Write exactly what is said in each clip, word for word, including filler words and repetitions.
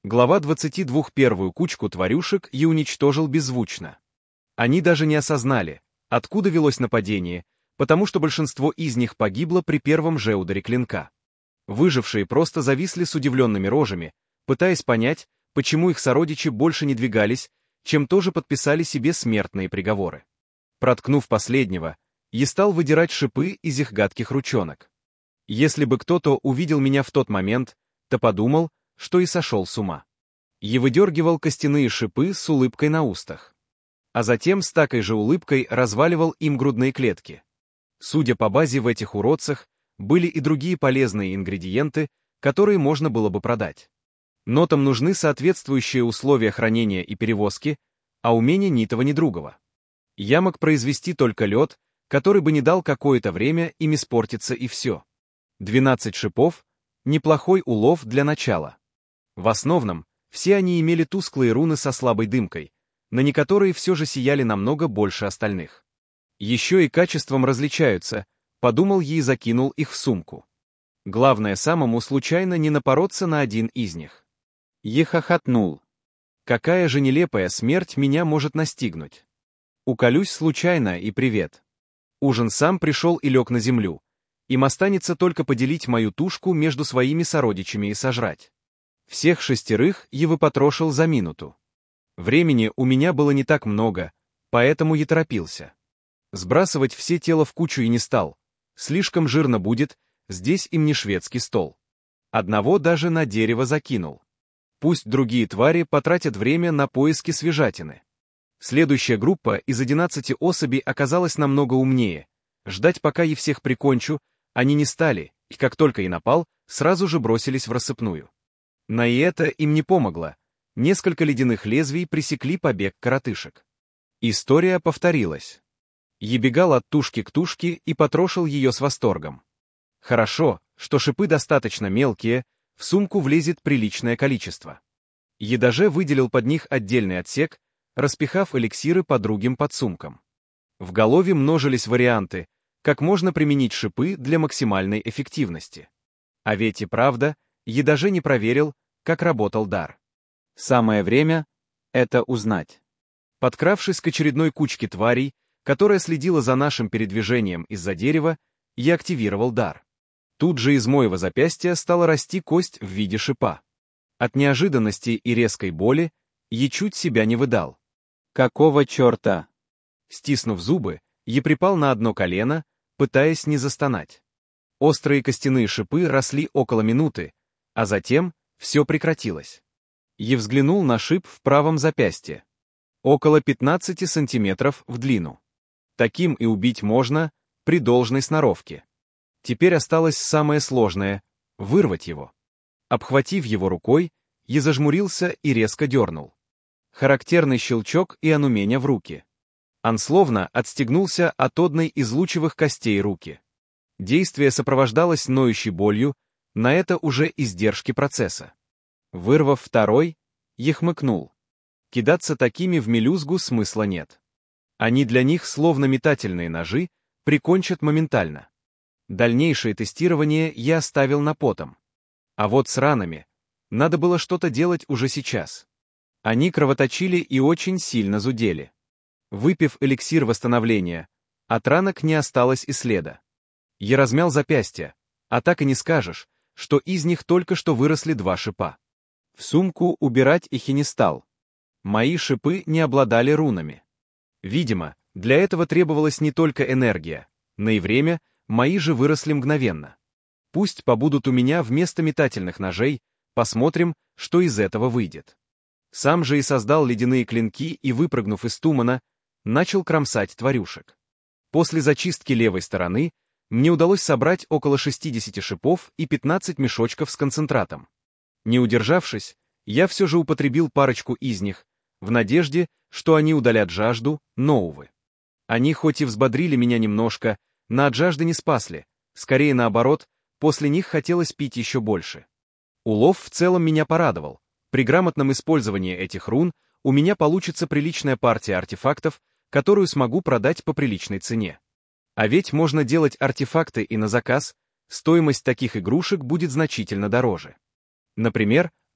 Глава двадцать два. Первую кучку тварюшек я уничтожил беззвучно. Они даже не осознали, откуда велось нападение, потому что большинство из них погибло при первом же ударе клинка. Выжившие просто зависли с удивленными рожами, пытаясь понять, почему их сородичи больше не двигались, чем тоже подписали себе смертные приговоры. Проткнув последнего, я стал выдирать шипы из их гадких ручонок. Если бы кто-то увидел меня в тот момент, то подумал, что и сошел с ума. Я выдергивал костяные шипы с улыбкой на устах. А затем с такой же улыбкой разваливал им грудные клетки. Судя по базе в этих уродцах, были и другие полезные ингредиенты, которые можно было бы продать. Но там нужны соответствующие условия хранения и перевозки, а у меня ни того ни другого. Я мог произвести только лед, который бы не дал какое-то время им испортиться и все. двенадцать шипов — неплохой улов для начала. В основном, все они имели тусклые руны со слабой дымкой, на некоторые все же сияли намного больше остальных. Еще и качеством различаются, подумал я и закинул их в сумку. Главное самому случайно не напороться на один из них. Я хохотнул. Какая же нелепая смерть меня может настигнуть? Уколюсь случайно и привет. Ужин сам пришел и лег на землю. Им останется только поделить мою тушку между своими сородичами и сожрать. Всех шестерых я выпотрошил за минуту. Времени у меня было не так много, поэтому я торопился. Сбрасывать все тело в кучу и не стал. Слишком жирно будет, здесь им не шведский стол. Одного даже на дерево закинул. Пусть другие твари потратят время на поиски свежатины. Следующая группа из одиннадцати особей оказалась намного умнее. Ждать, пока я всех прикончу, они не стали, и как только я напал, сразу же бросились в рассыпную. Но и это им не помогло. Несколько ледяных лезвий пресекли побег коротышек. История повторилась. Я бегал от тушки к тушке и потрошил ее с восторгом. Хорошо, что шипы достаточно мелкие, в сумку влезет приличное количество. Я даже выделил под них отдельный отсек, распихав эликсиры по другим подсумкам. В голове множились варианты, как можно применить шипы для максимальной эффективности. А ведь и правда, я даже не проверил, как работал дар. Самое время это узнать. Подкравшись к очередной кучке тварей, которая следила за нашим передвижением из-за дерева, я активировал дар. Тут же из моего запястья стала расти кость в виде шипа. От неожиданности и резкой боли я чуть себя не выдал. Какого черта? Стиснув зубы, я припал на одно колено, пытаясь не застонать. Острые костяные шипы росли около минуты, а затем все прекратилось. Я взглянул на шип в правом запястье. Около пятнадцати сантиметров в длину. Таким и убить можно при должной сноровке. Теперь осталось самое сложное — вырвать его. Обхватив его рукой, я зажмурился и резко дернул. Характерный щелчок, и он у меня в руки. Он словно отстегнулся от одной из лучевых костей руки. Действие сопровождалось ноющей болью, на это уже издержки процесса. Вырвав второй, я хмыкнул. Кидаться такими в мелюзгу смысла нет. Они для них, словно метательные ножи, прикончат моментально. Дальнейшее тестирование я оставил на потом. А вот с ранами надо было что-то делать уже сейчас. Они кровоточили и очень сильно зудели. Выпив эликсир восстановления, от ранок не осталось и следа. Я размял запястья, а так и не скажешь, что из них только что выросли два шипа. В сумку убирать их и не стал. Мои шипы не обладали рунами. Видимо, для этого требовалась не только энергия, но и время, мои же выросли мгновенно. Пусть побудут у меня вместо метательных ножей, посмотрим, что из этого выйдет. Сам же и создал ледяные клинки и, выпрыгнув из тумана, начал кромсать тварюшек. После зачистки левой стороны мне удалось собрать около шестидесяти шипов и пятнадцати мешочков с концентратом. Не удержавшись, я все же употребил парочку из них, в надежде, что они удалят жажду, но, увы. Они хоть и взбодрили меня немножко, но от жажды не спасли, скорее наоборот, после них хотелось пить еще больше. Улов в целом меня порадовал. При грамотном использовании этих рун у меня получится приличная партия артефактов, которую смогу продать по приличной цене. А ведь можно делать артефакты и на заказ, стоимость таких игрушек будет значительно дороже. Например,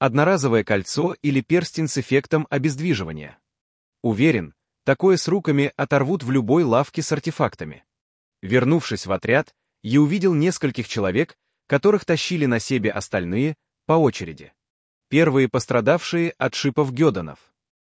одноразовое кольцо или перстень с эффектом обездвиживания. Уверен, такое с руками оторвут в любой лавке с артефактами. Вернувшись в отряд, я увидел нескольких человек, которых тащили на себе остальные, по очереди. Первые пострадавшие от шипов гёдонов.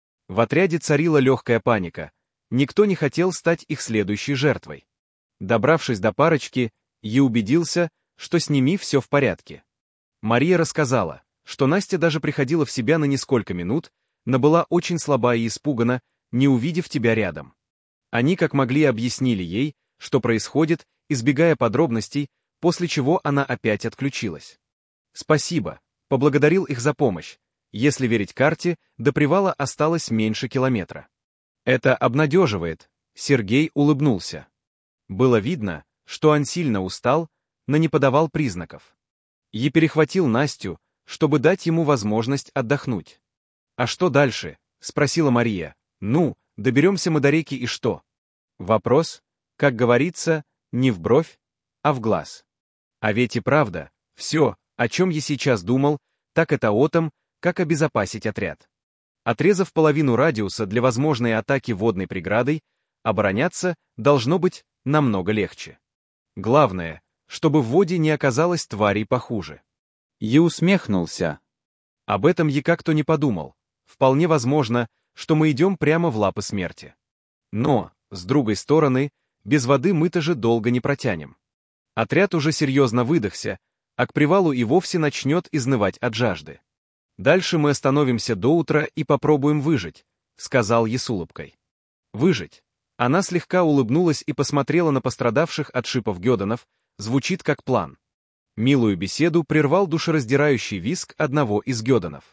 В отряде царила легкая паника, никто не хотел стать их следующей жертвой. Добравшись до парочки, я убедился, что с ними все в порядке. Мария рассказала, что Настя даже приходила в себя на несколько минут, но была очень слаба и испугана, не увидев тебя рядом. Они как могли объяснили ей, что происходит, избегая подробностей, после чего она опять отключилась. Спасибо, поблагодарил их за помощь. Если верить карте, до привала осталось меньше километра. Это обнадеживает, Сергей улыбнулся. Было видно, что он сильно устал, но не подавал признаков. Я перехватил Настю, чтобы дать ему возможность отдохнуть. «А что дальше?» — спросила Мария. «Ну, доберемся мы до реки и что?» Вопрос, как говорится, не в бровь, а в глаз. А ведь и правда, все, о чем я сейчас думал, так это о том, как обезопасить отряд. Отрезав половину радиуса для возможной атаки водной преградой, обороняться должно быть намного легче. Главное, чтобы в воде не оказалось тварей похуже. Я усмехнулся. Об этом я как-то не подумал. Вполне возможно, что мы идем прямо в лапы смерти. Но, с другой стороны, без воды мы-то же долго не протянем. Отряд уже серьезно выдохся, а к привалу и вовсе начнет изнывать от жажды. Дальше мы остановимся до утра и попробуем выжить, сказал я с улыбкой. Выжить. Она слегка улыбнулась и посмотрела на пострадавших от шипов гёдонов, звучит как план. Милую беседу прервал душераздирающий визг одного из гёдонов.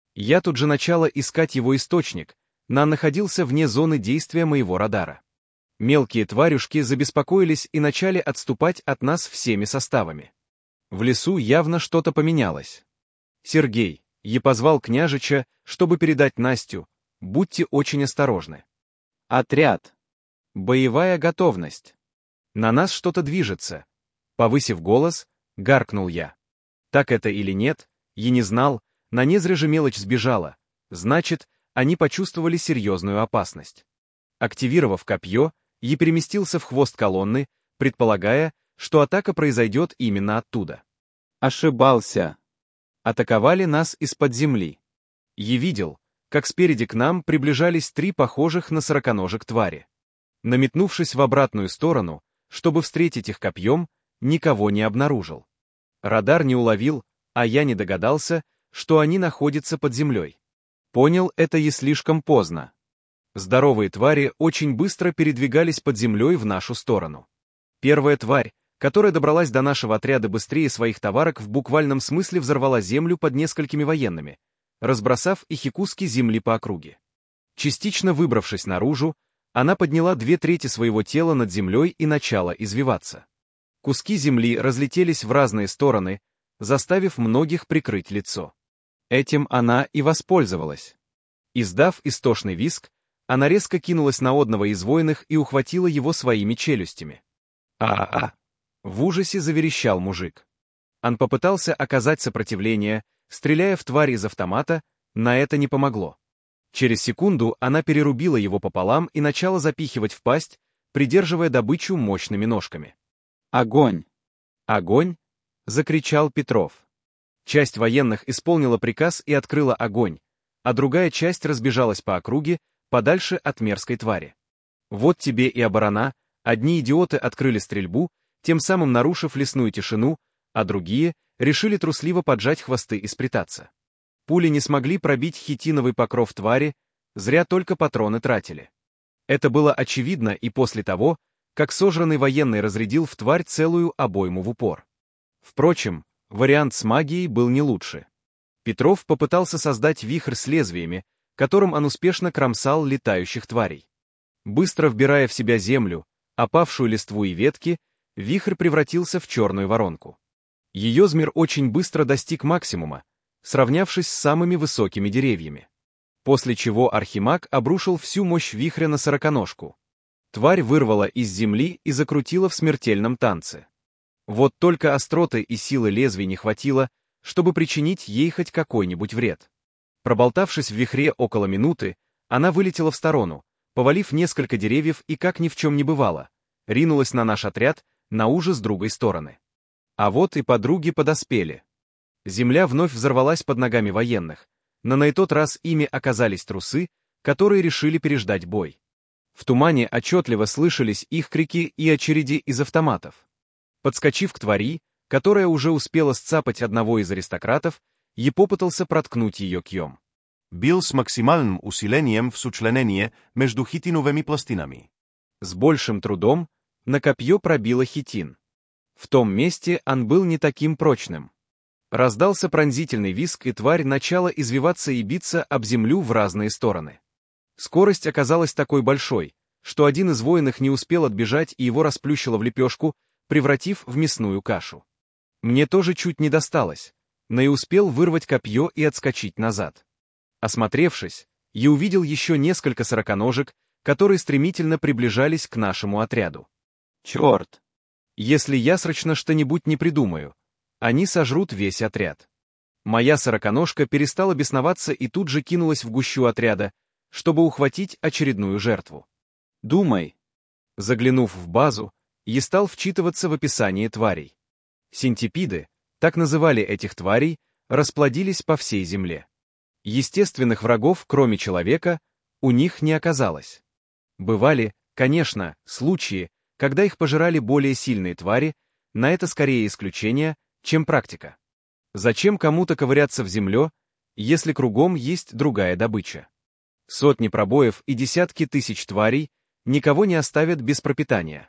Я тут же начала искать его источник, но он находился вне зоны действия моего радара. Мелкие тварюшки забеспокоились и начали отступать от нас всеми составами. В лесу явно что-то поменялось. «Сергей, я позвал княжича, чтобы передать Настю. Будьте очень осторожны. Отряд. Боевая готовность. На нас что-то движется». Повысив голос, гаркнул я. Так это или нет, я не знал, на не зря же мелочь сбежала. Значит, они почувствовали серьезную опасность. Активировав копье, я переместился в хвост колонны, предполагая, что атака произойдет именно оттуда. Ошибался. Атаковали нас из-под земли. Я видел, как спереди к нам приближались три похожих на сороконожек твари. Наметнувшись в обратную сторону, чтобы встретить их копьем, никого не обнаружил. Радар не уловил, а я не догадался, что они находятся под землей. Понял это и слишком поздно. Здоровые твари очень быстро передвигались под землей в нашу сторону. Первая тварь, которая добралась до нашего отряда быстрее своих товарок, в буквальном смысле взорвала землю под несколькими военными, разбросав их и куски земли по округе. Частично выбравшись наружу, она подняла две трети своего тела над землей и начала извиваться. Куски земли разлетелись в разные стороны, заставив многих прикрыть лицо. Этим она и воспользовалась. Издав истошный визг, она резко кинулась на одного из воинов и ухватила его своими челюстями. «А-а-а!» — в ужасе заверещал мужик. Он попытался оказать сопротивление, стреляя в тварь из автомата, на это не помогло. Через секунду она перерубила его пополам и начала запихивать в пасть, придерживая добычу мощными ножками. «Огонь! Огонь!» — закричал Петров. Часть военных исполнила приказ и открыла огонь, а другая часть разбежалась по округе, подальше от мерзкой твари. Вот тебе и оборона, одни идиоты открыли стрельбу, тем самым нарушив лесную тишину, а другие решили трусливо поджать хвосты и спрятаться. Пули не смогли пробить хитиновый покров твари, зря только патроны тратили. Это было очевидно и после того, как сожранный военный разрядил в тварь целую обойму в упор. Впрочем, вариант с магией был не лучше. Петров попытался создать вихрь с лезвиями, которым он успешно кромсал летающих тварей. Быстро вбирая в себя землю, опавшую листву и ветки, вихрь превратился в черную воронку. Ее змер очень быстро достиг максимума, сравнявшись с самыми высокими деревьями. После чего архимаг обрушил всю мощь вихря на сороконожку. Тварь вырвала из земли и закрутила в смертельном танце. Вот только остроты и силы лезвий не хватило, чтобы причинить ей хоть какой-нибудь вред. Проболтавшись в вихре около минуты, она вылетела в сторону, повалив несколько деревьев и, как ни в чем не бывало, ринулась на наш отряд на ужас с другой стороны. А вот и подруги подоспели. Земля вновь взорвалась под ногами военных, но на этот раз ими оказались трусы, которые решили переждать бой. В тумане отчетливо слышались их крики и очереди из автоматов. Подскочив к твари, которая уже успела сцапать одного из аристократов, я попытался проткнуть ее кьем. Бил с максимальным усилением в сочленение между хитиновыми пластинами. С большим трудом на копье пробило хитин. В том месте он был не таким прочным. Раздался пронзительный визг, и тварь начала извиваться и биться об землю в разные стороны. Скорость оказалась такой большой, что один из воинов не успел отбежать, и его расплющило в лепешку, превратив в мясную кашу. Мне тоже чуть не досталось, но и успел вырвать копье и отскочить назад. Осмотревшись, я увидел еще несколько сороконожек, которые стремительно приближались к нашему отряду. Черт! Если я срочно что-нибудь не придумаю, они сожрут весь отряд. Моя сороконожка перестала бесноваться и тут же кинулась в гущу отряда, чтобы ухватить очередную жертву. Думай. Заглянув в базу, я стал вчитываться в описание тварей. Синтипиды, так называли этих тварей, расплодились по всей земле. Естественных врагов, кроме человека, у них не оказалось. Бывали, конечно, случаи, когда их пожирали более сильные твари, на это скорее исключение, чем практика. Зачем кому-то ковыряться в земле, если кругом есть другая добыча? Сотни пробоев и десятки тысяч тварей никого не оставят без пропитания.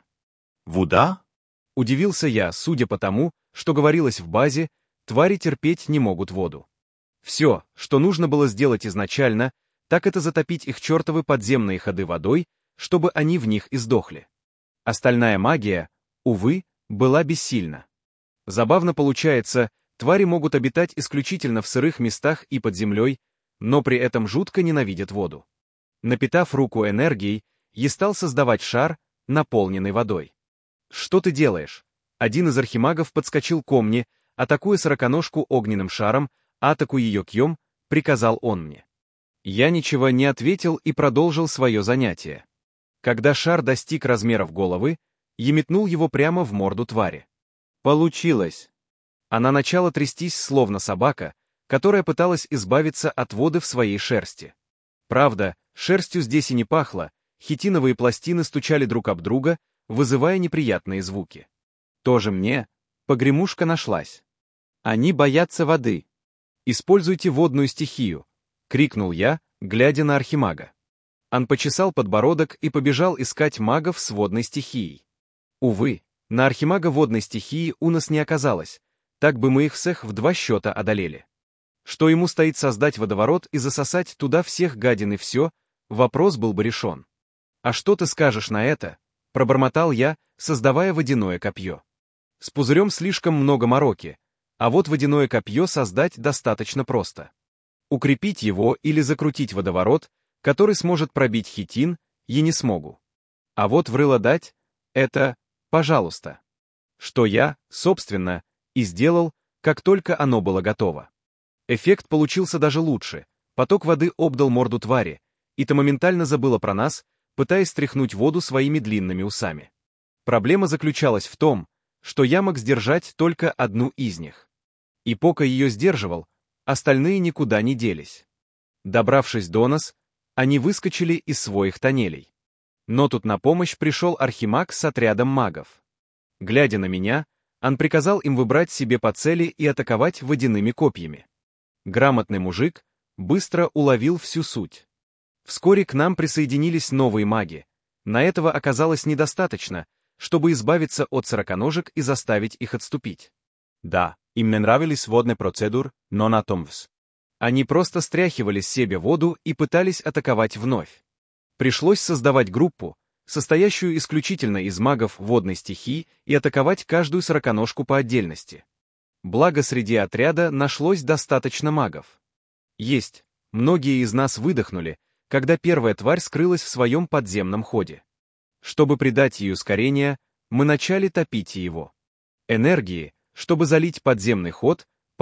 Вода? Удивился я, судя по тому, что говорилось в базе, твари терпеть не могут воду. Все, что нужно было сделать изначально, так это затопить их чертовы подземные ходы водой, чтобы они в них издохли. Остальная магия, увы, была бессильна. Забавно получается, твари могут обитать исключительно в сырых местах и под землей, но при этом жутко ненавидят воду. Напитав руку энергией, я стал создавать шар, наполненный водой. «Что ты делаешь?» Один из архимагов подскочил ко мне, атакуя сороконожку огненным шаром, атаку ее кьем, приказал он мне. Я ничего не ответил и продолжил свое занятие. Когда шар достиг размеров головы, я метнул его прямо в морду твари. Получилось. Она начала трястись, словно собака, которая пыталась избавиться от воды в своей шерсти. Правда, шерстью здесь и не пахло, хитиновые пластины стучали друг об друга, вызывая неприятные звуки. Тоже мне погремушка нашлась. Они боятся воды. «Используйте водную стихию», — крикнул я, глядя на архимага. Он почесал подбородок и побежал искать магов с водной стихией. Увы, на архимага водной стихии у нас не оказалось, так бы мы их всех в два счета одолели. Что ему стоит создать водоворот и засосать туда всех гадин и все, вопрос был бы решен. «А что ты скажешь на это?» — пробормотал я, создавая водяное копье. С пузырем слишком много мороки, а вот водяное копье создать достаточно просто. Укрепить его или закрутить водоворот, который сможет пробить хитин, я не смогу. А вот в рыло дать — это пожалуйста. Что я, собственно, и сделал, как только оно было готово. Эффект получился даже лучше, поток воды обдал морду твари, и та моментально забыла про нас, пытаясь стряхнуть воду своими длинными усами. Проблема заключалась в том, что я мог сдержать только одну из них. И пока ее сдерживал, остальные никуда не делись. Добравшись до нас, они выскочили из своих тоннелей. Но тут на помощь пришел архимаг с отрядом магов. Глядя на меня, он приказал им выбрать себе по цели и атаковать водяными копьями. Грамотный мужик быстро уловил всю суть. Вскоре к нам присоединились новые маги. На этого оказалось недостаточно, чтобы избавиться от сороконожек и заставить их отступить. Да, им не нравились водные процедуры, но на том вс. Они просто стряхивали с себя воду и пытались атаковать вновь. Пришлось создавать группу, состоящую исключительно из магов водной стихии, и атаковать каждую сороконожку по отдельности. Благо среди отряда нашлось достаточно магов. Есть, многие из нас выдохнули, когда первая тварь скрылась в своем подземном ходе. Чтобы придать ей ускорение, мы начали топить его. Энергии, чтобы залить подземный ход,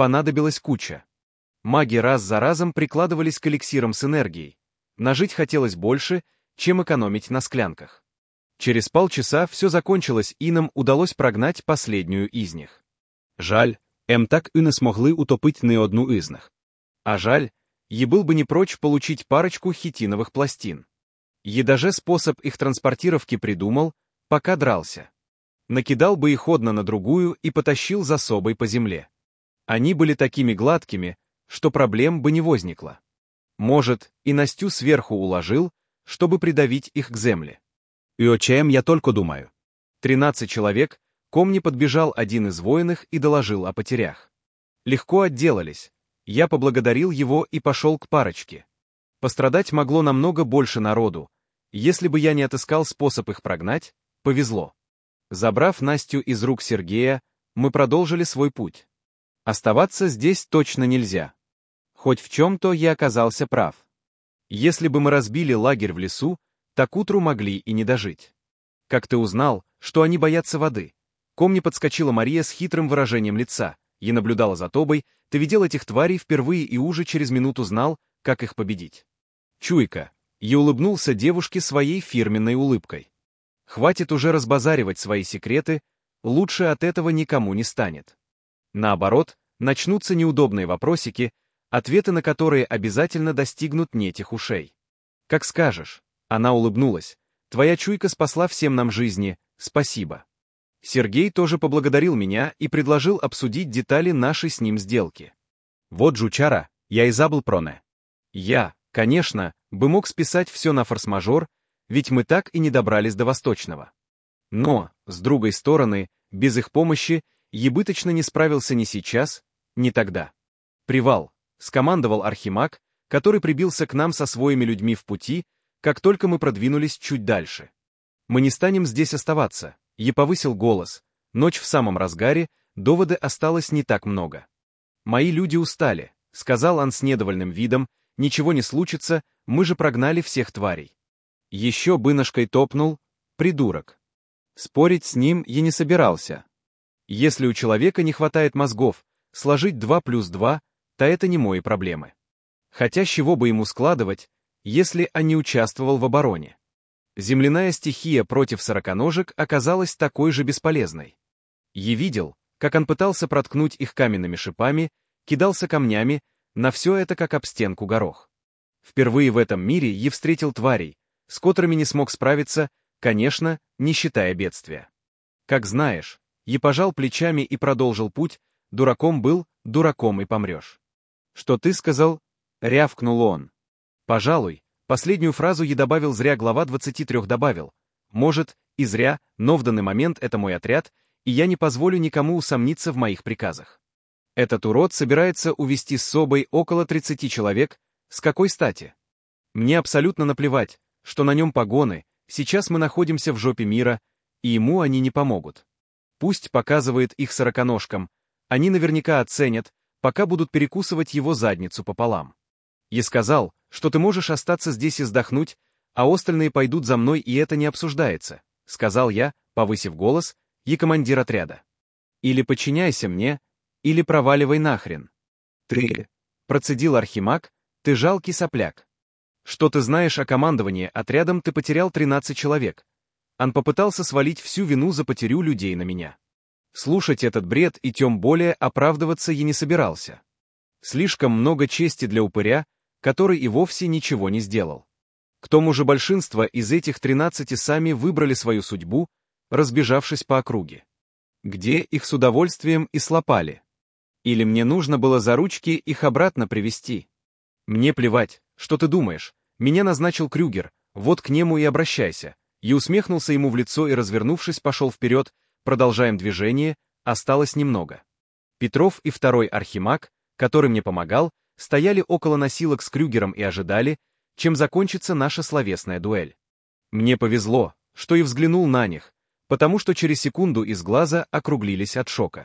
понадобилась куча. Маги раз за разом прикладывались к эликсирам с энергией. Нажить хотелось больше, чем экономить на склянках. Через полчаса все закончилось, і нам удалось прогнать последнюю из них. Жаль, М так и не смогли утопить ни одну из них. А жаль, и был бы не прочь получить парочку хитиновых пластин. И даже способ их транспортировки придумал, пока дрался. Накидал бы их одна на другую и потащил за собой по земле. Они были такими гладкими, что проблем бы не возникло. Может, и Настю сверху уложил, чтобы придавить их к земле. И о чем я только думаю. Тринадцать человек, ко мне подбежал один из военных и доложил о потерях. Легко отделались. Я поблагодарил его и пошел к парочке. Пострадать могло намного больше народу. Если бы я не отыскал способ их прогнать, повезло. Забрав Настю из рук Сергея, мы продолжили свой путь. Оставаться здесь точно нельзя. Хоть в чем-то я оказался прав. Если бы мы разбили лагерь в лесу, так к утру могли и не дожить. Как ты узнал, что они боятся воды? Ко мне подскочила Мария с хитрым выражением лица. Я наблюдала за тобой, ты видел этих тварей впервые и уже через минуту знал, как их победить. Чуйка. Я улыбнулся девушке своей фирменной улыбкой. Хватит уже разбазаривать свои секреты, лучше от этого никому не станет. Наоборот, начнутся неудобные вопросики, ответы на которые обязательно достигнут не тех ушей. Как скажешь. Она улыбнулась. Твоя чуйка спасла всем нам жизни, спасибо. Сергей тоже поблагодарил меня и предложил обсудить детали нашей с ним сделки. Вот жучара, я и забыл про не. Я, конечно, бы мог списать все на форс-мажор, ведь мы так и не добрались до Восточного. Но, с другой стороны, без их помощи ебыточно не справился ни сейчас, ни тогда. Привал, скомандовал Архимаг, который прибился к нам со своими людьми в пути, как только мы продвинулись чуть дальше. Мы не станем здесь оставаться, я повысил голос, ночь в самом разгаре, доводы осталось не так много. Мои люди устали, сказал он с недовольным видом, ничего не случится, мы же прогнали всех тварей. Еще бы ножкой топнул, придурок. Спорить с ним я не собирался. Если у человека не хватает мозгов, сложить два плюс два, то это не мои проблемы. Хотя с чего бы ему складывать, если он не участвовал в обороне? Земляная стихия против сороконожек оказалась такой же бесполезной. Я видел, как он пытался проткнуть их каменными шипами, кидался камнями, на все это как об стенку горох. Впервые в этом мире я встретил тварей, с которыми не смог справиться, конечно, не считая бедствия. Как знаешь, я пожал плечами и продолжил путь, дураком был, дураком и помрешь. Что ты сказал? Рявкнул он. Пожалуй, последнюю фразу я добавил зря, глава двадцать три добавил. Может, и зря, но в данный момент это мой отряд, и я не позволю никому усомниться в моих приказах. Этот урод собирается увести с собой около тридцати человек, с какой стати? Мне абсолютно наплевать, что на нем погоны, сейчас мы находимся в жопе мира, и ему они не помогут. Пусть показывает их сороконожкам, они наверняка оценят, пока будут перекусывать его задницу пополам. Я сказал, что ты можешь остаться здесь и сдохнуть, а остальные пойдут за мной, и это не обсуждается, сказал я, повысив голос, и командир отряда. Или подчиняйся мне, или проваливай нахрен. Ты, процедил Архимаг, ты жалкий сопляк. Что ты знаешь о командовании отрядом, ты потерял тринадцать человек. Он попытался свалить всю вину за потерю людей на меня. Слушать этот бред и тем более оправдываться я не собирался. Слишком много чести для упыря, который и вовсе ничего не сделал. К тому же большинство из этих тринадцати сами выбрали свою судьбу, разбежавшись по округе. Где их с удовольствием и слопали? Или мне нужно было за ручки их обратно привести? Мне плевать, что ты думаешь, меня назначил Крюгер, вот к нему и обращайся. И усмехнулся ему в лицо и, развернувшись, пошел вперед, продолжаем движение, осталось немного. Петров и второй Архимаг, который мне помогал, стояли около носилок с Крюгером и ожидали, чем закончится наша словесная дуэль. Мне повезло, что и взглянул на них, потому что через секунду из глаза округлились от шока.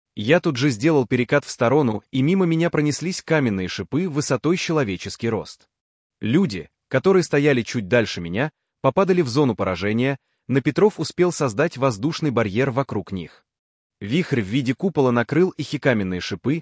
Я тут же сделал перекат в сторону, и мимо меня пронеслись каменные шипы высотой человеческий рост. Люди, которые стояли чуть дальше меня, попадали в зону поражения, но Петров успел создать воздушный барьер вокруг них. Вихрь в виде купола накрыл их и каменные шипы,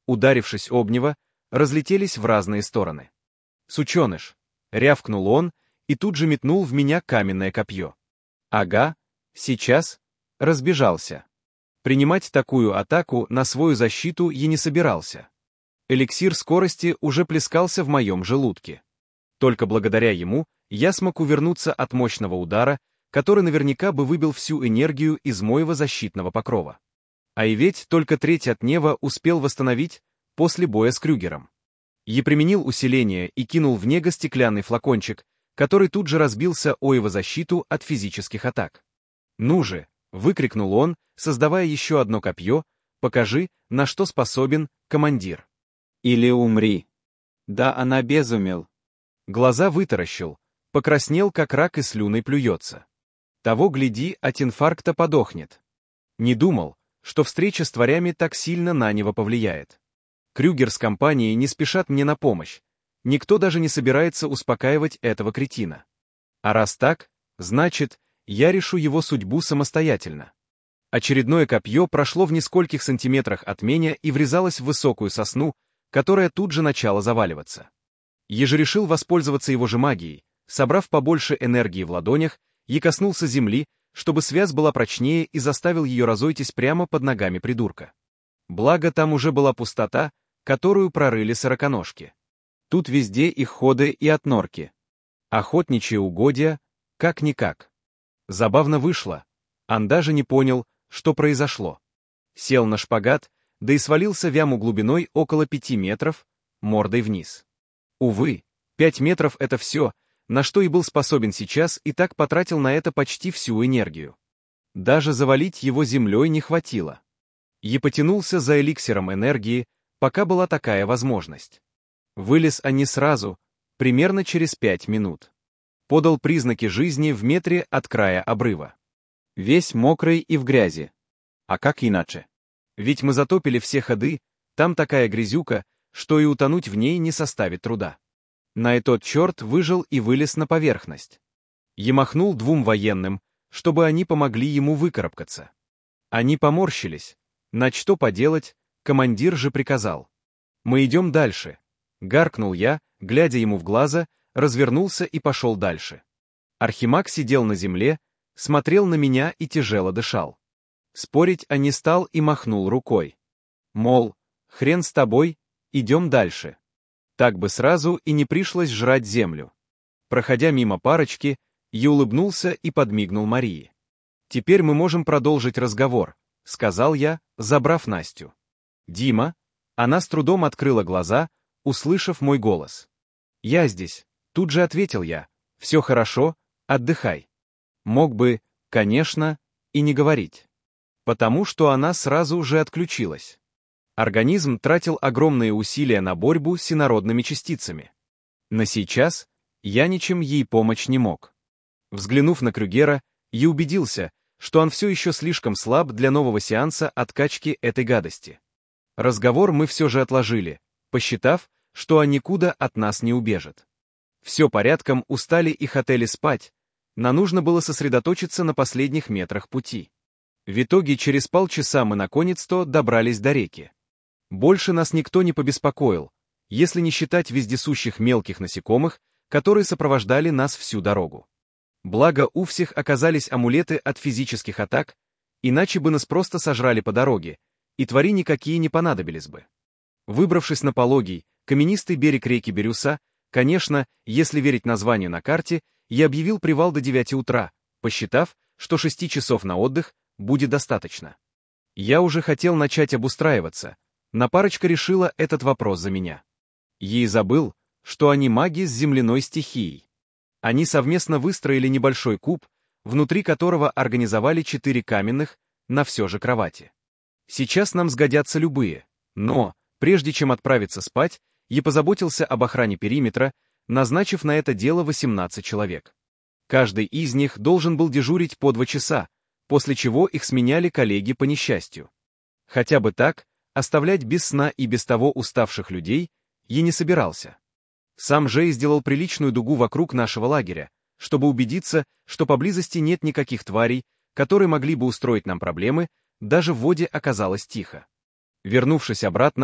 ударившись об него, разлетелись в разные стороны. «Сученыш!» — рявкнул он и тут же метнул в меня каменное копье. «Ага, сейчас!» — разбежался. Принимать такую атаку на свою защиту я не собирался. Эликсир скорости уже плескался в моем желудке. Только благодаря ему я смог увернуться от мощного удара, который наверняка бы выбил всю энергию из моего защитного покрова. А и ведь только треть от Нева успел восстановить после боя с Крюгером. Я применил усиление и кинул в него стеклянный флакончик, который тут же разбился о его защиту от физических атак. «Ну же!» — выкрикнул он, создавая еще одно копье, «покажи, на что способен командир». Или умри. Да, она безумел. Глаза вытаращил, покраснел, как рак, и слюной плюется. Того, гляди, от инфаркта подохнет. Не думал, что встреча с тварями так сильно на него повлияет. Крюгер с компанией не спешат мне на помощь. Никто даже не собирается успокаивать этого кретина. А раз так, значит, я решу его судьбу самостоятельно. Очередное копье прошло в нескольких сантиметрах от меня и врезалось в высокую сосну, которая тут же начала заваливаться. Еже решил воспользоваться его же магией, собрав побольше энергии в ладонях, и коснулся земли, чтобы связь была прочнее, и заставил ее разойтись прямо под ногами придурка. Благо там уже была пустота, которую прорыли сороконожки. Тут везде их ходы и отнорки. Охотничьи угодья, как-никак. Забавно вышло. Он даже не понял, что произошло. Сел на шпагат, да и свалился в яму глубиной около пяти метров, мордой вниз. Увы, пять метров — это все, на что и был способен сейчас, и так потратил на это почти всю энергию. Даже завалить его землей не хватило. И потянулся за эликсиром энергии, пока была такая возможность. Вылез они сразу, примерно через пять минут. Подал признаки жизни в метре от края обрыва. Весь мокрый и в грязи. А как иначе? Ведь мы затопили все ходы, там такая грязюка, что и утонуть в ней не составит труда. На этот черт выжил и вылез на поверхность. Я махнул двум военным, чтобы они помогли ему выкарабкаться. Они поморщились. На что поделать, командир же приказал. «Мы идем дальше», — гаркнул я, глядя ему в глаза, развернулся и пошел дальше. Архимаг сидел на земле, смотрел на меня и тяжело дышал. Спорить он не стал и махнул рукой. Мол, хрен с тобой, идем дальше. Так бы сразу и не пришлось жрать землю. Проходя мимо парочки, я улыбнулся и подмигнул Марии. «Теперь мы можем продолжить разговор», — сказал я, забрав Настю. «Дима?» Она с трудом открыла глаза, услышав мой голос. «Я здесь», — тут же ответил я. «Все хорошо, отдыхай». Мог бы, конечно, и не говорить. Потому что она сразу же отключилась. Организм тратил огромные усилия на борьбу с инородными частицами. Но сейчас я ничем ей помочь не мог. Взглянув на Крюгера, я убедился, что он все еще слишком слаб для нового сеанса откачки этой гадости. Разговор мы все же отложили, посчитав, что он никуда от нас не убежит. Все порядком, устали и хотели спать, но нужно было сосредоточиться на последних метрах пути. В итоге через полчаса мы наконец-то добрались до реки. Больше нас никто не побеспокоил, если не считать вездесущих мелких насекомых, которые сопровождали нас всю дорогу. Благо у всех оказались амулеты от физических атак, иначе бы нас просто сожрали по дороге, и твари никакие не понадобились бы. Выбравшись на пологий, каменистый берег реки Бирюса, конечно, если верить названию на карте, я объявил привал до девяти утра, посчитав, что шести часов на отдых будет достаточно. Я уже хотел начать обустраиваться, но парочка решила этот вопрос за меня. Ей забыл, что они маги с земляной стихией. Они совместно выстроили небольшой куб, внутри которого организовали четыре каменных, на все же кровати. Сейчас нам сгодятся любые, но, прежде чем отправиться спать, я позаботился об охране периметра, назначив на это дело восемнадцать человек. Каждый из них должен был дежурить по два часа, после чего их сменяли коллеги по несчастью. Хотя бы так, оставлять без сна и без того уставших людей я не собирался. Сам же сделал приличную дугу вокруг нашего лагеря, чтобы убедиться, что поблизости нет никаких тварей, которые могли бы устроить нам проблемы, даже в воде оказалось тихо. Вернувшись обратно,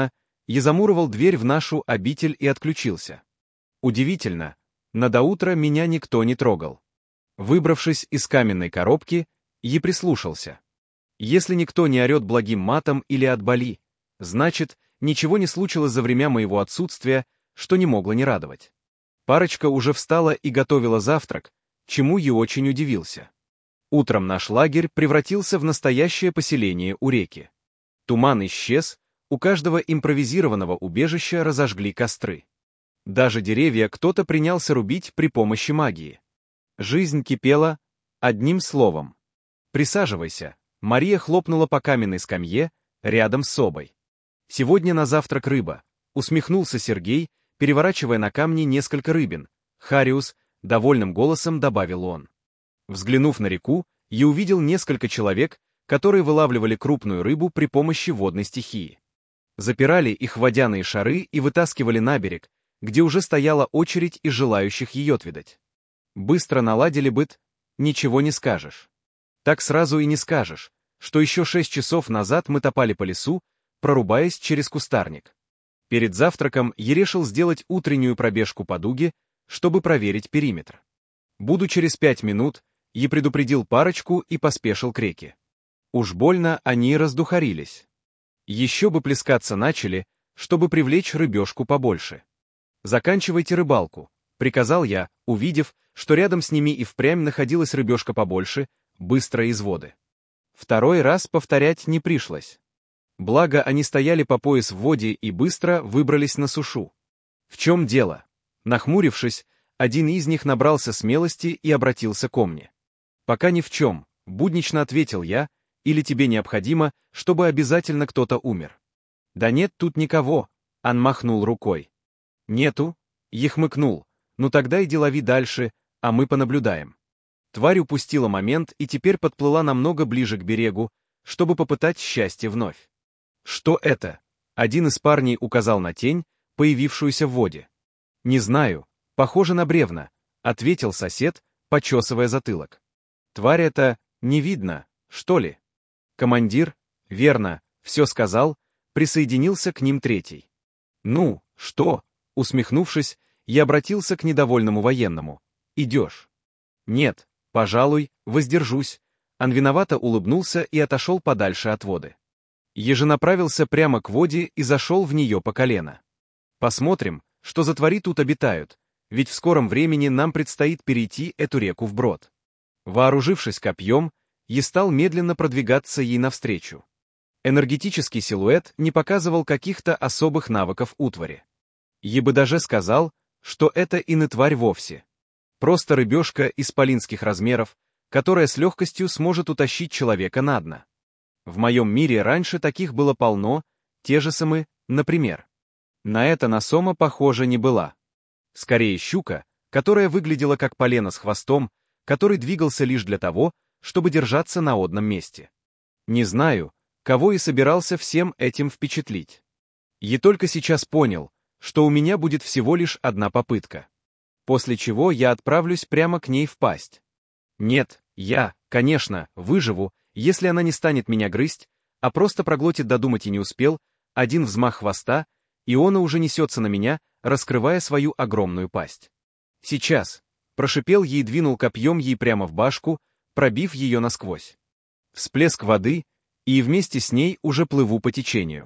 я замуровал дверь в нашу обитель и отключился. Удивительно, но до утра меня никто не трогал. Выбравшись из каменной коробки, я прислушался. Если никто не орет благим матом или от боли, значит, ничего не случилось за время моего отсутствия, что не могло не радовать. Парочка уже встала и готовила завтрак, чему я очень удивился. Утром наш лагерь превратился в настоящее поселение у реки. Туман исчез, у каждого импровизированного убежища разожгли костры. Даже деревья кто-то принялся рубить при помощи магии. Жизнь кипела, одним словом. «Присаживайся», Мария хлопнула по каменной скамье, рядом с собой. «Сегодня на завтрак рыба», усмехнулся Сергей, переворачивая на камни несколько рыбин. «Хариус», довольным голосом добавил он. Взглянув на реку, я увидел несколько человек, которые вылавливали крупную рыбу при помощи водной стихии. Запирали их в водяные шары и вытаскивали на берег, где уже стояла очередь из желающих ее отведать. Быстро наладили быт, ничего не скажешь. Так сразу и не скажешь, что еще шесть часов назад мы топали по лесу, прорубаясь через кустарник. Перед завтраком я решил сделать утреннюю пробежку по дуге, чтобы проверить периметр. Буду через пять минут, я предупредил парочку и поспешил к реке. Уж больно они раздухарились. Еще бы плескаться начали, чтобы привлечь рыбешку побольше. «Заканчивайте рыбалку», — приказал я, увидев, что рядом с ними и впрямь находилась рыбешка побольше, быстро из воды. Второй раз повторять не пришлось. Благо, они стояли по пояс в воде и быстро выбрались на сушу. «В чем дело?» Нахмурившись, один из них набрался смелости и обратился ко мне. «Пока ни в чем», — буднично ответил я, «или тебе необходимо, чтобы обязательно кто-то умер?» «Да нет тут никого», — он махнул рукой. «Нету?» — я хмыкнул. «Ну тогда иди лови дальше, а мы понаблюдаем». Тварь упустила момент и теперь подплыла намного ближе к берегу, чтобы попытать счастье вновь. «Что это?» — один из парней указал на тень, появившуюся в воде. «Не знаю, похоже на бревна», — ответил сосед, почесывая затылок. «Тварь это не видно, что ли?» Командир, верно, все сказал, присоединился к ним третий. «Ну, что?» — усмехнувшись, я обратился к недовольному военному. «Идешь?» «Нет, пожалуй, воздержусь». Он виновато улыбнулся и отошел подальше от воды. Еже направился прямо к воде и зашел в нее по колено. «Посмотрим, что за твари тут обитают, ведь в скором времени нам предстоит перейти эту реку вброд». Вооружившись копьем, я стал медленно продвигаться ей навстречу. Энергетический силуэт не показывал каких-то особых навыков утвари. Я бы даже сказал, что это и не тварь вовсе. Просто рыбешка исполинских размеров, которая с легкостью сможет утащить человека на дно. В моем мире раньше таких было полно, те же самы, например. На это насома, похоже, не была. Скорее щука, которая выглядела как полено с хвостом, который двигался лишь для того, чтобы держаться на одном месте. Не знаю, кого и собирался всем этим впечатлить. Я только сейчас понял, что у меня будет всего лишь одна попытка. После чего я отправлюсь прямо к ней в пасть. Нет, я, конечно, выживу, если она не станет меня грызть, а просто проглотит, додумать и не успел, один взмах хвоста, и он уже несется на меня, раскрывая свою огромную пасть. Сейчас, прошипел ей, двинул копьем ей прямо в башку, пробив ее насквозь. Всплеск воды, и вместе с ней уже плыву по течению.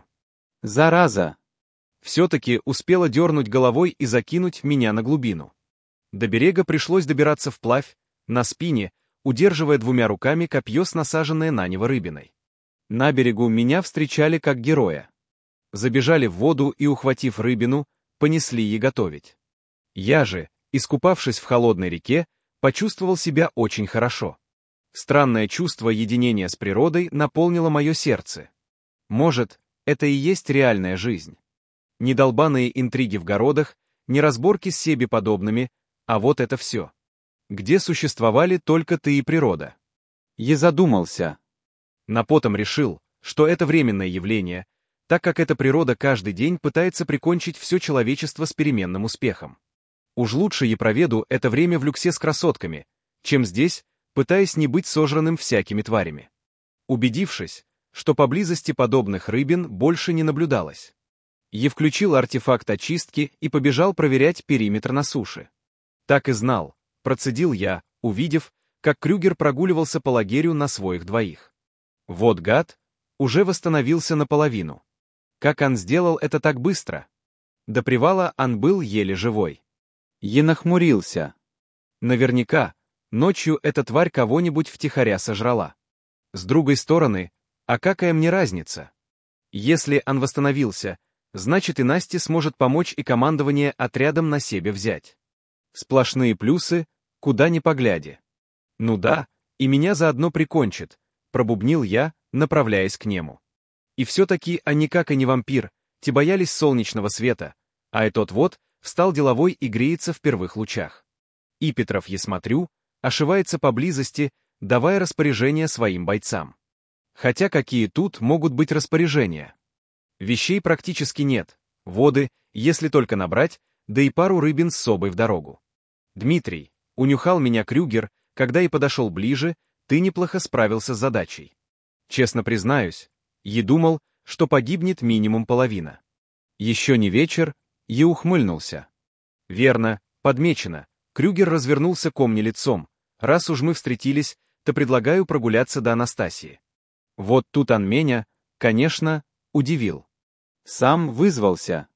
Зараза! Все-таки успела дернуть головой и закинуть меня на глубину. До берега пришлось добираться вплавь, на спине, удерживая двумя руками копье с насаженной на него рыбиной. На берегу меня встречали как героя. Забежали в воду и, ухватив рыбину, понесли ей готовить. Я же, искупавшись в холодной реке, почувствовал себя очень хорошо. Странное чувство единения с природой наполнило мое сердце. Может, это и есть реальная жизнь. Не долбаные интриги в городах, не разборки с себе подобными, а вот это все. Где существовали только ты и природа. Я задумался. Напотом решил, что это временное явление, так как эта природа каждый день пытается прикончить все человечество с переменным успехом. Уж лучше я проведу это время в люксе с красотками, чем здесь, пытаясь не быть сожранным всякими тварями. Убедившись, что поблизости подобных рыбин больше не наблюдалось, Я включил артефакт очистки и побежал проверять периметр на суше. Так и знал, процедил я, увидев, как Крюгер прогуливался по лагерю на своих двоих. Вот гад, уже восстановился наполовину. Как он сделал это так быстро? До привала он был еле живой. Я нахмурился. Наверняка, ночью эта тварь кого-нибудь втихаря сожрала. С другой стороны, а какая мне разница? Если он восстановился, значит и Насте сможет помочь и командование отрядом на себе взять. Сплошные плюсы, куда ни погляди. Ну да, и меня заодно прикончит, пробубнил я, направляясь к нему. И все-таки они, как и не вампир, те боялись солнечного света, а этот вот встал деловой и греется в первых лучах. И Петров, я смотрю, ошивается поблизости, давая распоряжения своим бойцам. Хотя какие тут могут быть распоряжения? Вещей практически нет, воды, если только набрать, да и пару рыбин с собой в дорогу. Дмитрий, унюхал меня Крюгер, когда и подошел ближе, ты неплохо справился с задачей. Честно признаюсь, я думал, что погибнет минимум половина. Еще не вечер, я ухмыльнулся. Верно, подмечено, Крюгер развернулся ко мне лицом. Раз уж мы встретились, то предлагаю прогуляться до Анастасии. Вот тут он меня, конечно, удивил. Сам вызвался.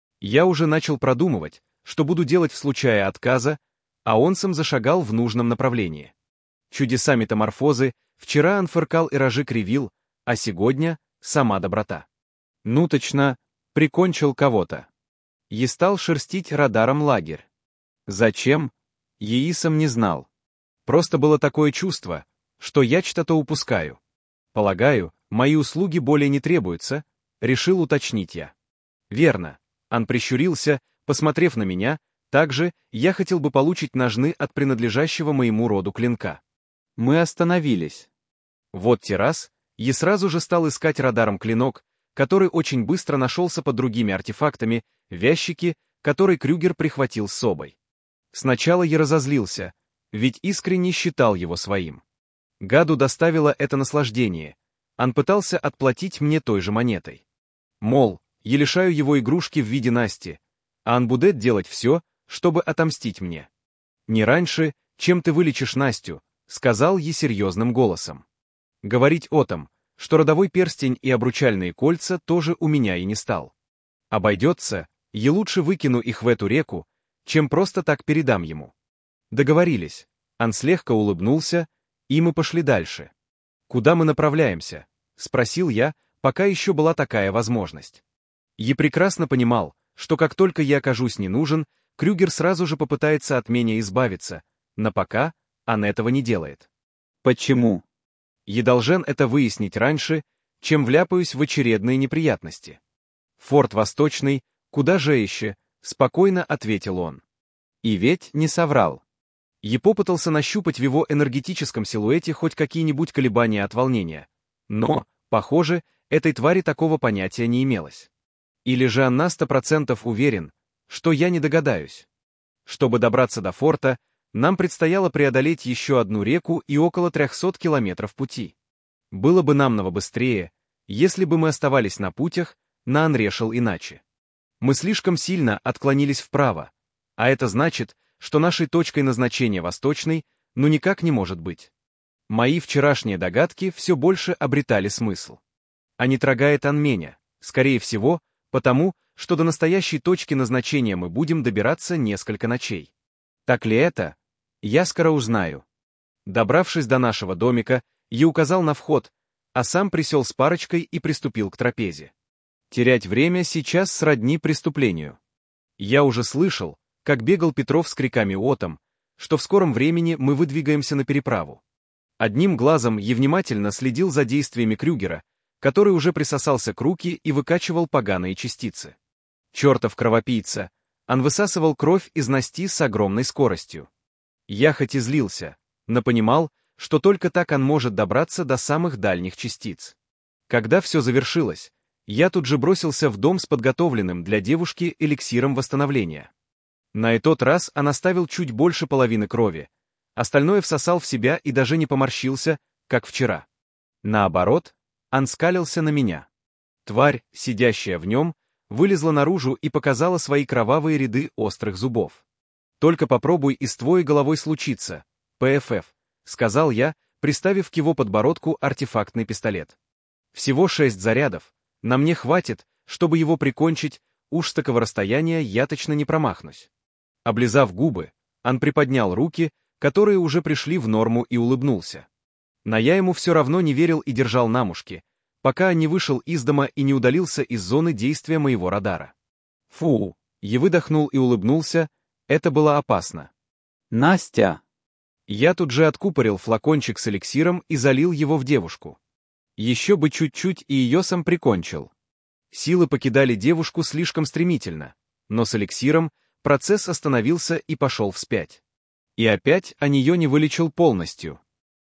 Я уже начал продумывать, что буду делать в случае отказа, а он сам зашагал в нужном направлении. Чудеса метаморфозы, вчера он фыркал и рожи кривил, а сегодня сама доброта. Ну точно, прикончил кого-то. И стал шерстить радаром лагерь. Зачем? Еисом не знал. Просто было такое чувство, что я что-то упускаю. Полагаю, мои услуги более не требуются, решил уточнить я. Верно. Он прищурился, посмотрев на меня, также я хотел бы получить ножны от принадлежащего моему роду клинка. Мы остановились. Вот террас, и сразу же стал искать радаром клинок, который очень быстро нашелся под другими артефактами, в ящике, который Крюгер прихватил с собой. Сначала я разозлился, ведь искренне считал его своим. Гаду доставило это наслаждение. Он пытался отплатить мне той же монетой. Мол, я лишаю его игрушки в виде Насти, а он будет делать все, чтобы отомстить мне. Не раньше, чем ты вылечишь Настю, сказал я серьезным голосом. Говорить о том, что родовой перстень и обручальные кольца тоже у меня и не стал. Обойдется, я лучше выкину их в эту реку, чем просто так передам ему. Договорились. Он слегка улыбнулся, и мы пошли дальше. «Куда мы направляемся?» — спросил я, пока еще была такая возможность. Я прекрасно понимал, что как только я окажусь не нужен, Крюгер сразу же попытается от меня избавиться, но пока он этого не делает. Почему? Я должен это выяснить раньше, чем вляпаюсь в очередные неприятности. Форт Восточный, куда же еще, спокойно ответил он. И ведь не соврал. Я попытался нащупать в его энергетическом силуэте хоть какие-нибудь колебания от волнения. Но, похоже, этой твари такого понятия не имелось. Или же он на сто процентов уверен, что я не догадаюсь. Чтобы добраться до форта, нам предстояло преодолеть еще одну реку и около трехсот километров пути. Было бы намного быстрее, если бы мы оставались на путях, Нан решил иначе. Мы слишком сильно отклонились вправо, а это значит, что нашей точкой назначения восточной ну никак не может быть. Мои вчерашние догадки все больше обретали смысл. А не трогает он меня, скорее всего, потому, что до настоящей точки назначения мы будем добираться несколько ночей. Так ли это? Я скоро узнаю. Добравшись до нашего домика, я указал на вход, а сам присел с парочкой и приступил к трапезе. Терять время сейчас сродни преступлению. Я уже слышал, как бегал Петров с криками о том, что в скором времени мы выдвигаемся на переправу. Одним глазом я внимательно следил за действиями Крюгера, который уже присосался к руке и выкачивал поганые частицы. Чертов кровопийца, он высасывал кровь из Насти с огромной скоростью. Я хоть и злился, но понимал, что только так он может добраться до самых дальних частиц. Когда все завершилось, я тут же бросился в дом с подготовленным для девушки эликсиром восстановления. На этот раз он оставил чуть больше половины крови, остальное всосал в себя и даже не поморщился, как вчера. Наоборот, он скалился на меня. Тварь, сидящая в нем, вылезла наружу и показала свои кровавые ряды острых зубов. «Только попробуй и с твоей головой случиться, ПФФ», — сказал я, приставив к его подбородку артефактный пистолет. «Всего шесть зарядов, на мне хватит, чтобы его прикончить, уж с такого расстояния я точно не промахнусь». Облизав губы, он приподнял руки, которые уже пришли в норму, и улыбнулся. Но я ему все равно не верил и держал на мушке, пока он не вышел из дома и не удалился из зоны действия моего радара. «Фу!» — я выдохнул и улыбнулся, это было опасно. «Настя!» Я тут же откупорил флакончик с эликсиром и залил его в девушку. Еще бы чуть-чуть, и ее сам прикончил. Силы покидали девушку слишком стремительно, но с эликсиром процесс остановился и пошел вспять. И опять о нее не вылечил полностью.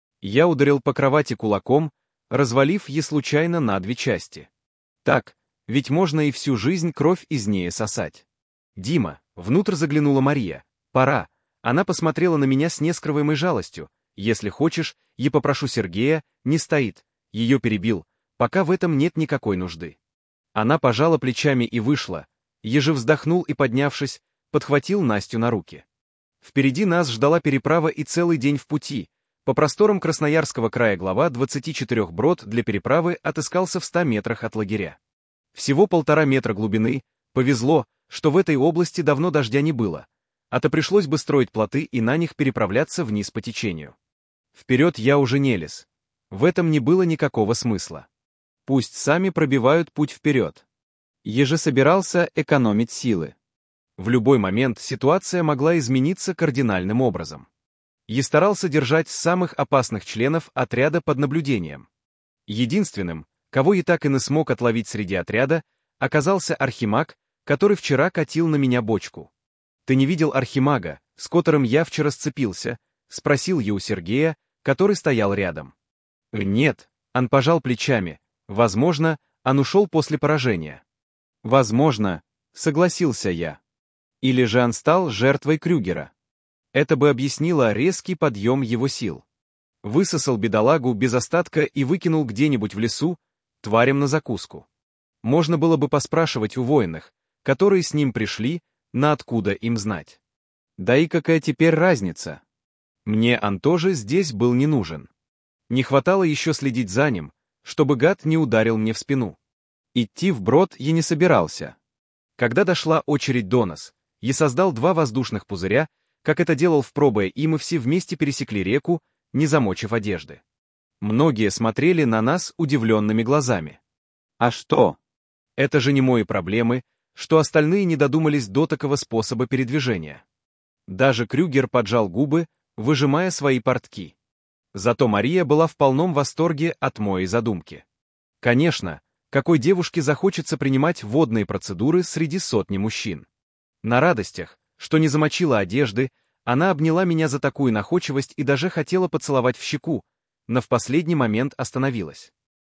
Я ударил по кровати кулаком, развалив ее случайно на две части. Так, ведь можно и всю жизнь кровь из нее сосать. «Дима», внутрь заглянула Мария, «пора». Она посмотрела на меня с нескрываемой жалостью. «Если хочешь, я попрошу Сергея», не стоит. Ее перебил, пока в этом нет никакой нужды. Она пожала плечами и вышла. Я же вздохнул и, поднявшись, подхватил Настю на руки. Впереди нас ждала переправа и целый день в пути. По просторам Красноярского края глава двадцати четырёх брод для переправы отыскался в ста метрах от лагеря. Всего полтора метра глубины, повезло, что в этой области давно дождя не было, а то пришлось бы строить плоты и на них переправляться вниз по течению. Вперед я уже не лез. В этом не было никакого смысла. Пусть сами пробивают путь вперед. Еже собирался экономить силы. В любой момент ситуация могла измениться кардинальным образом. Я старался держать самых опасных членов отряда под наблюдением. Единственным, кого я так и не смог отловить среди отряда, оказался Архимаг, который вчера катил на меня бочку. «Ты не видел Архимага, с которым я вчера сцепился?» — спросил я у Сергея, который стоял рядом. «Нет», — он пожал плечами. «Возможно, он ушел после поражения». «Возможно», — согласился я. Или же он стал жертвой Крюгера. Это бы объяснило резкий подъем его сил. Высосал бедолагу без остатка и выкинул где-нибудь в лесу, тварям на закуску. Можно было бы поспрашивать у воинов, которые с ним пришли, на откуда им знать. Да и какая теперь разница? Мне он тоже здесь был не нужен. Не хватало еще следить за ним, чтобы гад не ударил мне в спину. Идти вброд я не собирался. Когда дошла очередь до нас, я создал два воздушных пузыря, как это делал в пробое, и мы все вместе пересекли реку, не замочив одежды. Многие смотрели на нас удивленными глазами. А что? Это же не мои проблемы, что остальные не додумались до такого способа передвижения. Даже Крюгер поджал губы, выжимая свои портки. Зато Мария была в полном восторге от моей задумки. Конечно, какой девушке захочется принимать водные процедуры среди сотни мужчин? На радостях, что не замочила одежды, она обняла меня за такую находчивость и даже хотела поцеловать в щеку, но в последний момент остановилась.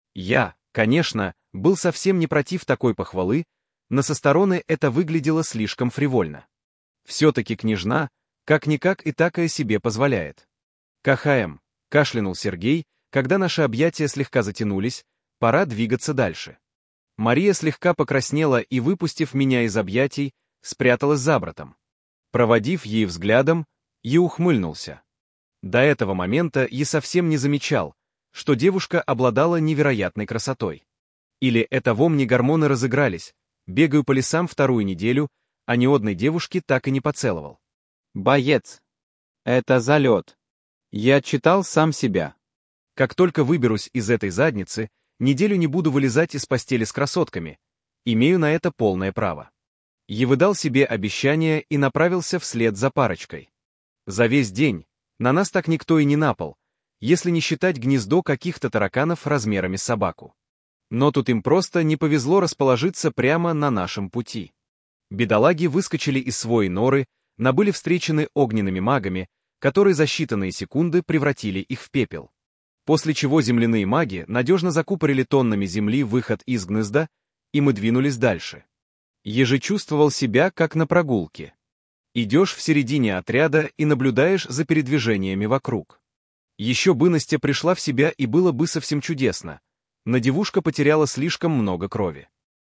Я, конечно, был совсем не против такой похвалы, но со стороны это выглядело слишком фривольно. Все-таки княжна, как-никак и такое себе позволяет. «КХМ», — кашлянул Сергей, когда наши объятия слегка затянулись, пора двигаться дальше. Мария слегка покраснела и, выпустив меня из объятий, спряталась за братом. Проводив ей взглядом, я ухмыльнулся. До этого момента я совсем не замечал, что девушка обладала невероятной красотой. Или это во мне гормоны разыгрались, бегаю по лесам вторую неделю, а ни одной девушки так и не поцеловал. «Боец! Это залет! Я читал сам себя. Как только выберусь из этой задницы, неделю не буду вылезать из постели с красотками. Имею на это полное право». Я выдал себе обещание и направился вслед за парочкой. За весь день на нас так никто и не напал, если не считать гнездо каких-то тараканов размерами с собаку. Но тут им просто не повезло расположиться прямо на нашем пути. Бедолаги выскочили из своей норы, но были встречены огненными магами, которые за считанные секунды превратили их в пепел. После чего земляные маги надежно закупорили тоннами земли выход из гнезда, и мы двинулись дальше. Еже чувствовал себя как на прогулке. Идешь в середине отряда и наблюдаешь за передвижениями вокруг. Еще бы Настя пришла в себя, и было бы совсем чудесно, но девушка потеряла слишком много крови.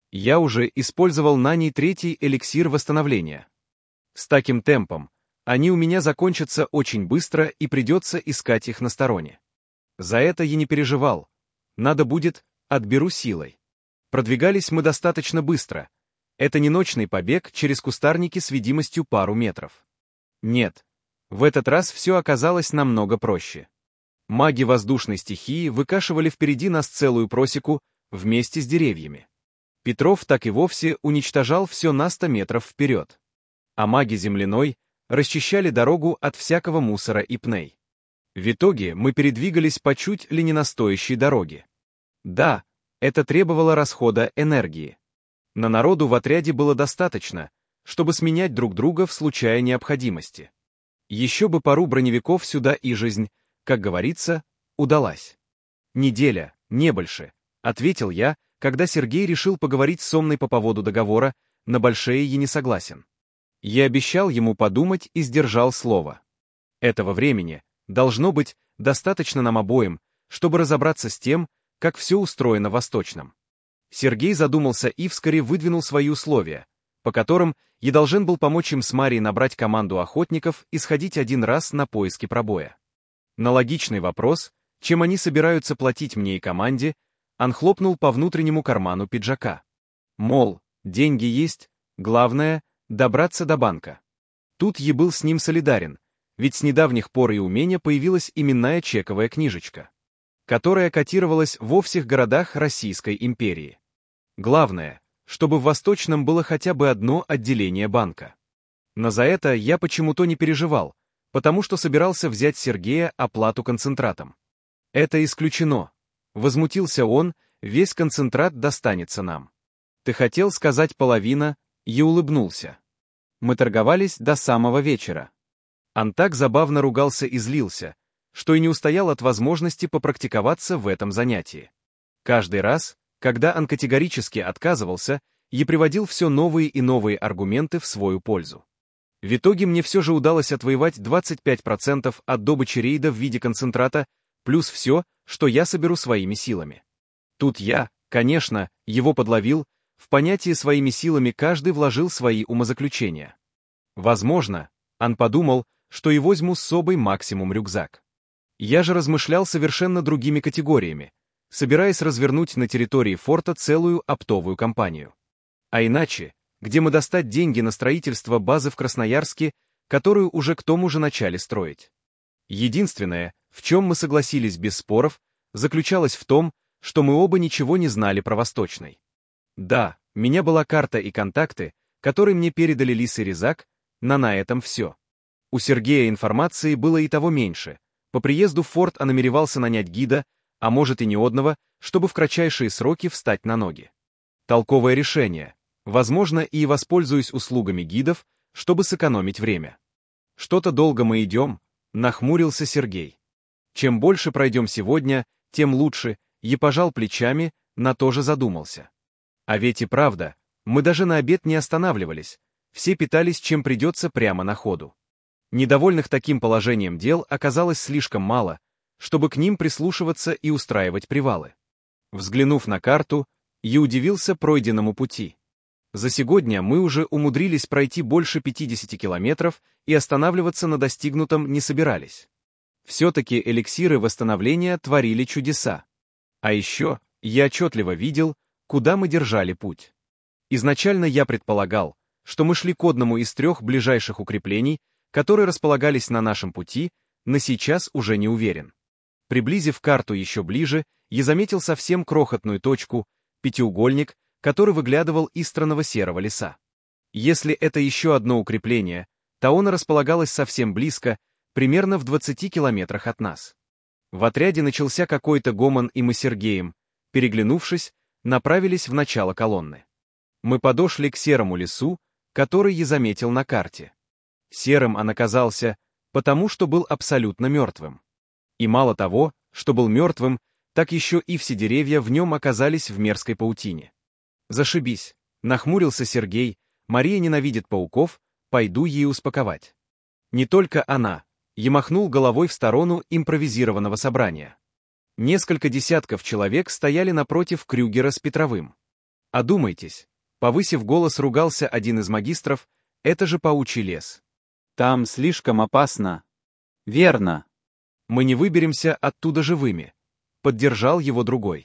Я уже использовал на ней третий эликсир восстановления. С таким темпом они у меня закончатся очень быстро и придется искать их на стороне. За это я не переживал. Надо будет, отберу силой. Продвигались мы достаточно быстро. Это не ночный побег через кустарники с видимостью пару метров. Нет, в этот раз все оказалось намного проще. Маги воздушной стихии выкашивали впереди нас целую просеку вместе с деревьями. Петров так и вовсе уничтожал все на сто метров вперед. А маги земляной расчищали дорогу от всякого мусора и пней. В итоге мы передвигались по чуть ли не настоящей дороге. Да, это требовало расхода энергии. Но народу в отряде было достаточно, чтобы сменять друг друга в случае необходимости. Еще бы пару броневиков сюда и жизнь, как говорится, удалась. «Неделя, не больше», — ответил я, когда Сергей решил поговорить с Сомной по поводу договора, на большее я не согласен. Я обещал ему подумать и сдержал слово. Этого времени должно быть достаточно нам обоим, чтобы разобраться с тем, как все устроено в Восточном. Сергей задумался и вскоре выдвинул свои условия, по которым я должен был помочь им с Марией набрать команду охотников и сходить один раз на поиски пробоя. На логичный вопрос, чем они собираются платить мне и команде, он хлопнул по внутреннему карману пиджака. Мол, деньги есть, главное — добраться до банка. Тут я был с ним солидарен, ведь с недавних пор и у меня появилась именная чековая книжечка, которая котировалась во всех городах Российской империи. Главное, чтобы в Восточном было хотя бы одно отделение банка. Но за это я почему-то не переживал, потому что собирался взять Сергея оплату концентратом. Это исключено. Возмутился он, весь концентрат достанется нам. Ты хотел сказать половина, и улыбнулся. Мы торговались до самого вечера. Он так забавно ругался и злился, что и не устоял от возможности попрактиковаться в этом занятии. Каждый раз, когда он категорически отказывался, я приводил все новые и новые аргументы в свою пользу. В итоге мне все же удалось отвоевать двадцать пять процентов от добычи рейда в виде концентрата, плюс все, что я соберу своими силами. Тут я, конечно, его подловил, в понятие своими силами каждый вложил свои умозаключения. Возможно, он подумал, что и возьму с собой максимум рюкзак. Я же размышлял совершенно другими категориями, собираясь развернуть на территории форта целую оптовую компанию. А иначе, где мы достать деньги на строительство базы в Красноярске, которую уже к тому же начали строить? Единственное, в чем мы согласились без споров, заключалось в том, что мы оба ничего не знали про Восточный. Да, у меня была карта и контакты, которые мне передали Лис и Резак, но на этом все. У Сергея информации было и того меньше. По приезду в форт он намеревался нанять гида, а может и не одного, чтобы в кратчайшие сроки встать на ноги. Толковое решение. Возможно, и воспользуюсь услугами гидов, чтобы сэкономить время. Что-то долго мы идем, нахмурился Сергей. Чем больше пройдем сегодня, тем лучше, и пожал плечами, на то же задумался. А ведь и правда, мы даже на обед не останавливались, все питались чем придется прямо на ходу. Недовольных таким положением дел оказалось слишком мало, чтобы к ним прислушиваться и устраивать привалы. Взглянув на карту, я удивился пройденному пути. За сегодня мы уже умудрились пройти больше пятидесяти километров и останавливаться на достигнутом не собирались. Все-таки эликсиры восстановления творили чудеса. А еще я отчетливо видел, куда мы держали путь. Изначально я предполагал, что мы шли к одному из трех ближайших укреплений, которые располагались на нашем пути, но сейчас уже не уверен. Приблизив карту еще ближе, я заметил совсем крохотную точку, пятиугольник, который выглядывал из странного серого леса. Если это еще одно укрепление, то оно располагалось совсем близко, примерно в двадцати километрах от нас. В отряде начался какой-то гомон, и мы с Сергеем, переглянувшись, направились в начало колонны. Мы подошли к серому лесу, который я заметил на карте. Серым он оказался, потому что был абсолютно мертвым. И мало того, что был мертвым, так еще и все деревья в нем оказались в мерзкой паутине. Зашибись, нахмурился Сергей, Мария ненавидит пауков, пойду ей успокоить. Не только она, я махнул головой в сторону импровизированного собрания. Несколько десятков человек стояли напротив Крюгера с Петровым. Одумайтесь. Повысив голос, ругался один из магистров, это же паучий лес. Там слишком опасно. Верно. Мы не выберемся оттуда живыми. Поддержал его другой.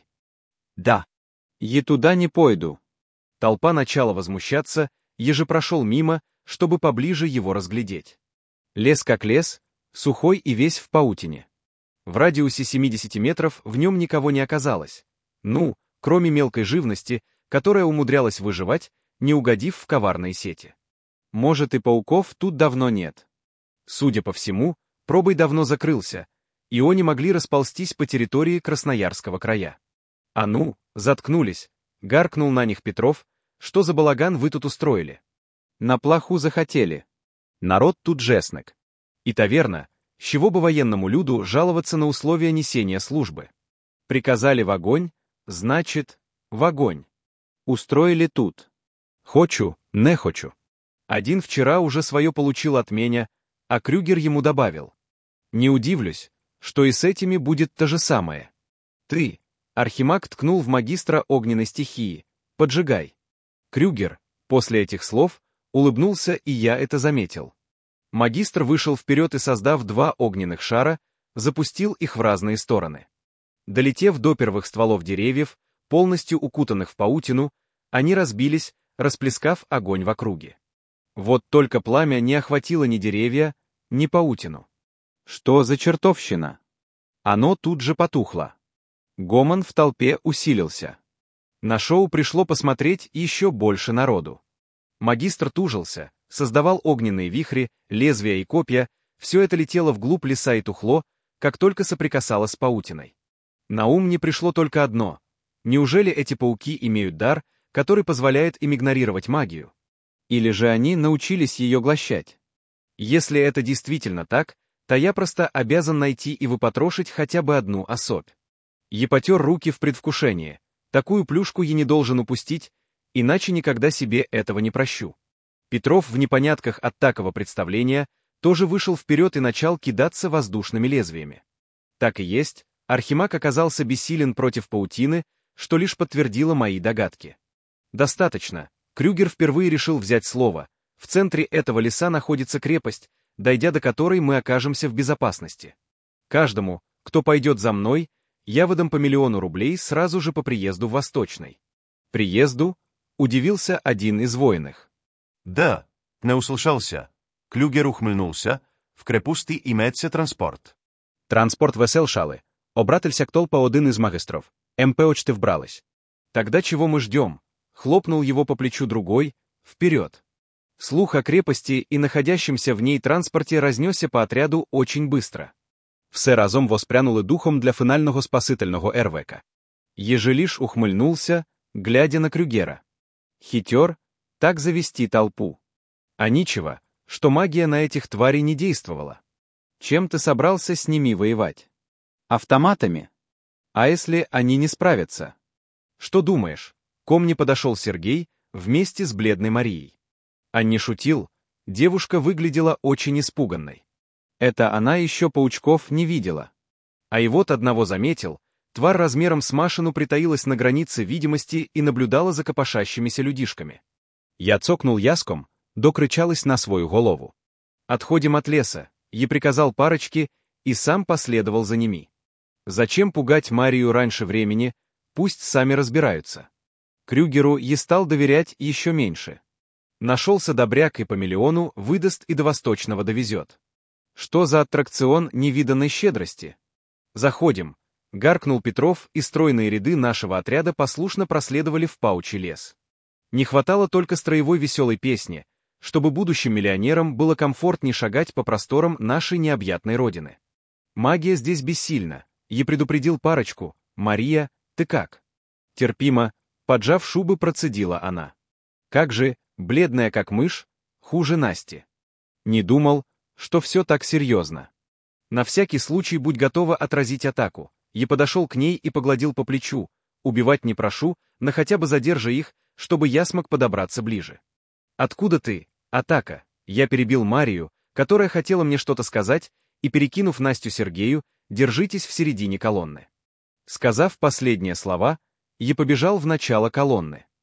Да. Я туда не пойду. Толпа начала возмущаться, еже прошел мимо, чтобы поближе его разглядеть. Лес как лес, сухой и весь в паутине. В радиусе семидесяти метров в нем никого не оказалось. Ну, кроме мелкой живности, которая умудрялась выживать, не угодив в коварные сети. Может, и пауков тут давно нет. Судя по всему, пробой давно закрылся, и они могли расползтись по территории Красноярского края. А ну, заткнулись, гаркнул на них Петров, что за балаган вы тут устроили? На плаху захотели. Народ тут жестник. И-то верно, с чего бы военному люду жаловаться на условия несения службы? Приказали в огонь, значит, в огонь. Устроили тут. Хочу, не хочу. Один вчера уже свое получил от меня, а Крюгер ему добавил. Не удивлюсь, что и с этими будет то же самое. Ты, Архимаг ткнул в магистра огненной стихии, поджигай. Крюгер, после этих слов, улыбнулся, и я это заметил. Магистр вышел вперед и, создав два огненных шара, запустил их в разные стороны. Долетев до первых стволов деревьев, полностью укутанных в паутину, они разбились, расплескав огонь в округе. Вот только пламя не охватило ни деревья, ни паутину. Что за чертовщина? Оно тут же потухло. Гомон в толпе усилился. На шоу пришло посмотреть еще больше народу. Магистр тужился, создавал огненные вихри, лезвия и копья, все это летело вглубь леса и тухло, как только соприкасалось с паутиной. На ум не пришло только одно. Неужели эти пауки имеют дар, который позволяет им игнорировать магию? Или же они научились ее глощать? Если это действительно так, то я просто обязан найти и выпотрошить хотя бы одну особь. Я потер руки в предвкушении. Такую плюшку я не должен упустить, иначе никогда себе этого не прощу. Петров в непонятках от такого представления тоже вышел вперед и начал кидаться воздушными лезвиями. Так и есть, Архимаг оказался бессилен против паутины, что лишь подтвердило мои догадки. Достаточно. Крюгер впервые решил взять слово. В центре этого леса находится крепость, дойдя до которой мы окажемся в безопасности. Каждому, кто пойдет за мной, я выдам по миллиону рублей сразу же по приезду в Восточный. Приезду? Удивился один из военных. Да, не услышался. Клюгер ухмыльнулся. В крепости имеется транспорт. Транспорт веселшали. Обратился к толпа один из магистров. МП очты вбрались. Тогда чего мы ждем? Хлопнул его по плечу другой. Вперед. Слух о крепости и находящемся в ней транспорте разнесся по отряду очень быстро. Все разом воспрянули духом для финального спасительного РВК. Ежелиш ухмыльнулся, глядя на Крюгера. Хитер, так завести толпу. А ничего, что магия на этих тварей не действовала. Чем ты собрался с ними воевать? Автоматами? А если они не справятся? Что думаешь? Ко мне подошел Сергей вместе с бледной Марией. А не шутил, девушка выглядела очень испуганной. Это она еще паучков не видела. А и вот одного заметил, тварь размером с машину притаилась на границе видимости и наблюдала за копошащимися людишками. Я цокнул яском, докричалась на свою голову. Отходим от леса, я приказал парочке и сам последовал за ними. Зачем пугать Марию раньше времени, пусть сами разбираются. Крюгеру я стал доверять еще меньше. Нашелся добряк и по миллиону выдаст и до Восточного довезет. Что за аттракцион невиданной щедрости? Заходим. Гаркнул Петров, и стройные ряды нашего отряда послушно проследовали в паучий лес. Не хватало только строевой веселой песни, чтобы будущим миллионерам было комфортнее шагать по просторам нашей необъятной родины. Магия здесь бессильна. Я предупредил парочку. Мария, ты как? Терпимо, поджав шубы, процедила она. Как же, бледная как мышь, хуже Насти. Не думал, что все так серьезно. На всякий случай будь готова отразить атаку. Я подошел к ней и погладил по плечу. Убивать не прошу, но хотя бы задержи их, чтобы я смог подобраться ближе. Откуда ты? Атака. Я перебил Марию, которая хотела мне что-то сказать, и, перекинув Настю Сергею, держитесь в середине колонны. Сказав последние слова, я побежал в начало колонны.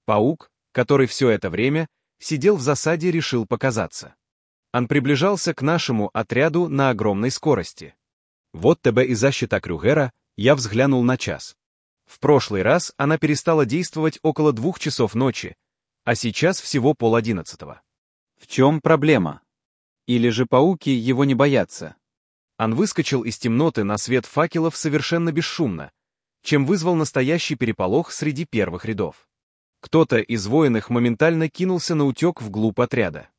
Паук, который все это время сидел в засаде, решил показаться. Он приближался к нашему отряду на огромной скорости. Вот тебе и защита Крюгера, я взглянул на час. В прошлый раз она перестала действовать около двух часов ночи, а сейчас всего пол одиннадцатого. В чем проблема? Или же пауки его не боятся? Он выскочил из темноты на свет факелов совершенно бесшумно, чем вызвал настоящий переполох среди первых рядов. Кто-то из военных моментально кинулся на утек вглубь отряда.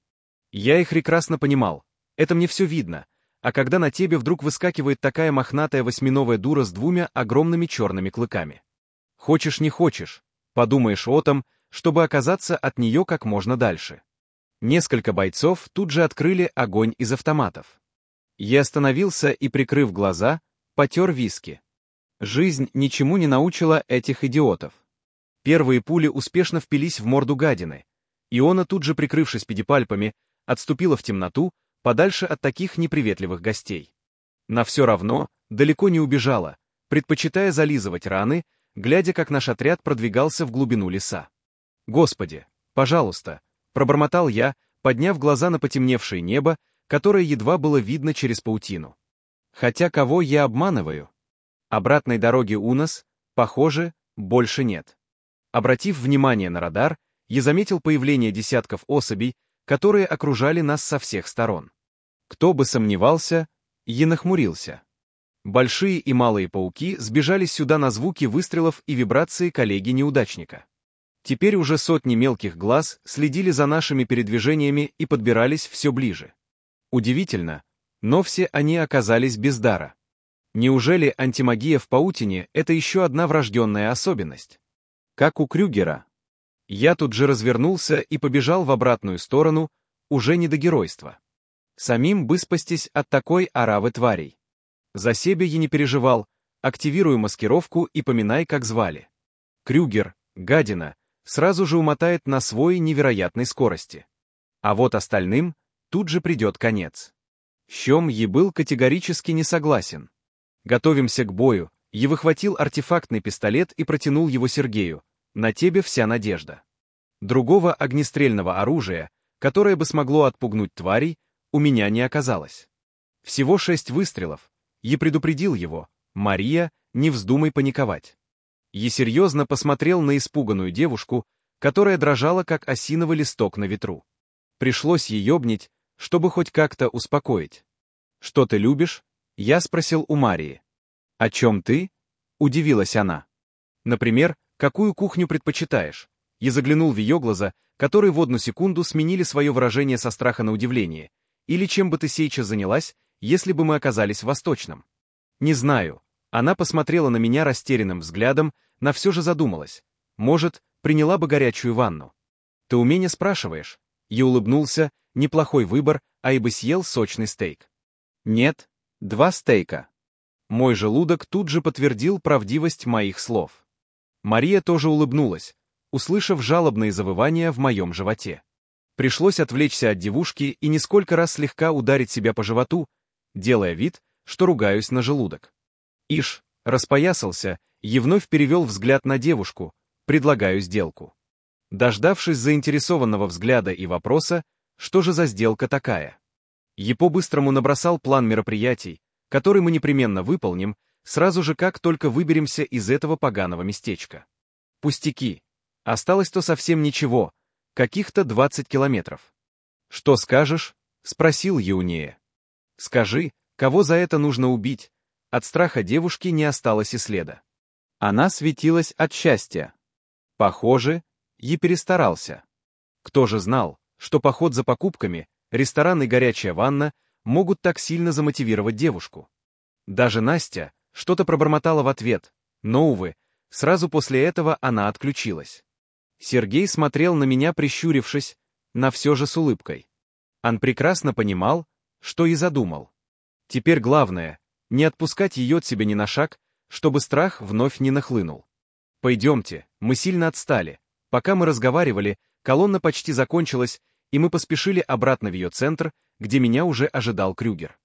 Я их прекрасно понимал, это мне все видно, а когда на тебе вдруг выскакивает такая мохнатая восьминовая дура с двумя огромными черными клыками. Хочешь не хочешь, подумаешь о том, чтобы оказаться от нее как можно дальше. Несколько бойцов тут же открыли огонь из автоматов. Я остановился и, прикрыв глаза, потер виски. Жизнь ничему не научила этих идиотов. Первые пули успешно впились в морду гадины. Иона, тут же прикрывшись педипальпами, отступила в темноту, подальше от таких неприветливых гостей. Но все равно далеко не убежала, предпочитая зализывать раны, глядя, как наш отряд продвигался в глубину леса. «Господи, пожалуйста!» — пробормотал я, подняв глаза на потемневшее небо, которое едва было видно через паутину. Хотя кого я обманываю? Обратной дороги у нас, похоже, больше нет. Обратив внимание на радар, я заметил появление десятков особей, которые окружали нас со всех сторон. Кто бы сомневался, я нахмурился. Большие и малые пауки сбежались сюда на звуки выстрелов и вибрации коллеги-неудачника. Теперь уже сотни мелких глаз следили за нашими передвижениями и подбирались все ближе. Удивительно, но все они оказались без дара. Неужели антимагия в паутине — это еще одна врожденная особенность? Как у Крюгера. Я тут же развернулся и побежал в обратную сторону, уже не до геройства. Самим бы спастись от такой оравы тварей. За себя я не переживал, активирую маскировку и поминай, как звали. Крюгер, гадина, сразу же умотает на свой невероятной скорости. А вот остальным тут же придет конец. С чем я был категорически не согласен. Готовимся к бою, я выхватил артефактный пистолет и протянул его Сергею. На тебе вся надежда. Другого огнестрельного оружия, которое бы смогло отпугнуть тварей, у меня не оказалось. Всего шесть выстрелов. Я предупредил его: «Мария, не вздумай паниковать». Я серьезно посмотрел на испуганную девушку, которая дрожала, как осиновый листок на ветру. Пришлось ее обнять, чтобы хоть как-то успокоить. «Что ты любишь?» — я спросил у Марии. «О чем ты?» — удивилась она. «Например, какую кухню предпочитаешь?» Я заглянул в ее глаза, которые в одну секунду сменили свое выражение со страха на удивление. «Или чем бы ты сейчас занялась, если бы мы оказались в Восточном?» «Не знаю». Она посмотрела на меня растерянным взглядом, но все же задумалась. «Может, приняла бы горячую ванну?» «Ты у меня спрашиваешь?» Я улыбнулся, неплохой выбор, а и бы съел сочный стейк. «Нет, два стейка». Мой желудок тут же подтвердил правдивость моих слов. Мария тоже улыбнулась, услышав жалобные завывания в моем животе. Пришлось отвлечься от девушки и несколько раз слегка ударить себя по животу, делая вид, что ругаюсь на желудок. Иш, распоясался и вновь перевел взгляд на девушку, предлагаю сделку. Дождавшись заинтересованного взгляда и вопроса, что же за сделка такая? Я по-быстрому набросал план мероприятий, который мы непременно выполним, сразу же как только выберемся из этого поганого местечка. Пустяки. Осталось-то совсем ничего, каких-то двадцать километров. «Что скажешь?» — спросил Еунея. «Скажи, кого за это нужно убить?» От страха девушки не осталось и следа. Она светилась от счастья. Похоже, я перестарался. Кто же знал, что поход за покупками, ресторан и горячая ванна могут так сильно замотивировать девушку? Даже Настя что-то пробормотала в ответ, но, увы, сразу после этого она отключилась. Сергей смотрел на меня, прищурившись, но все же с улыбкой. Он прекрасно понимал, что и задумал. Теперь главное — не отпускать ее от себя ни на шаг, чтобы страх вновь не нахлынул. «Пойдемте, мы сильно отстали». Пока мы разговаривали, колонна почти закончилась, и мы поспешили обратно в ее центр, где меня уже ожидал Крюгер.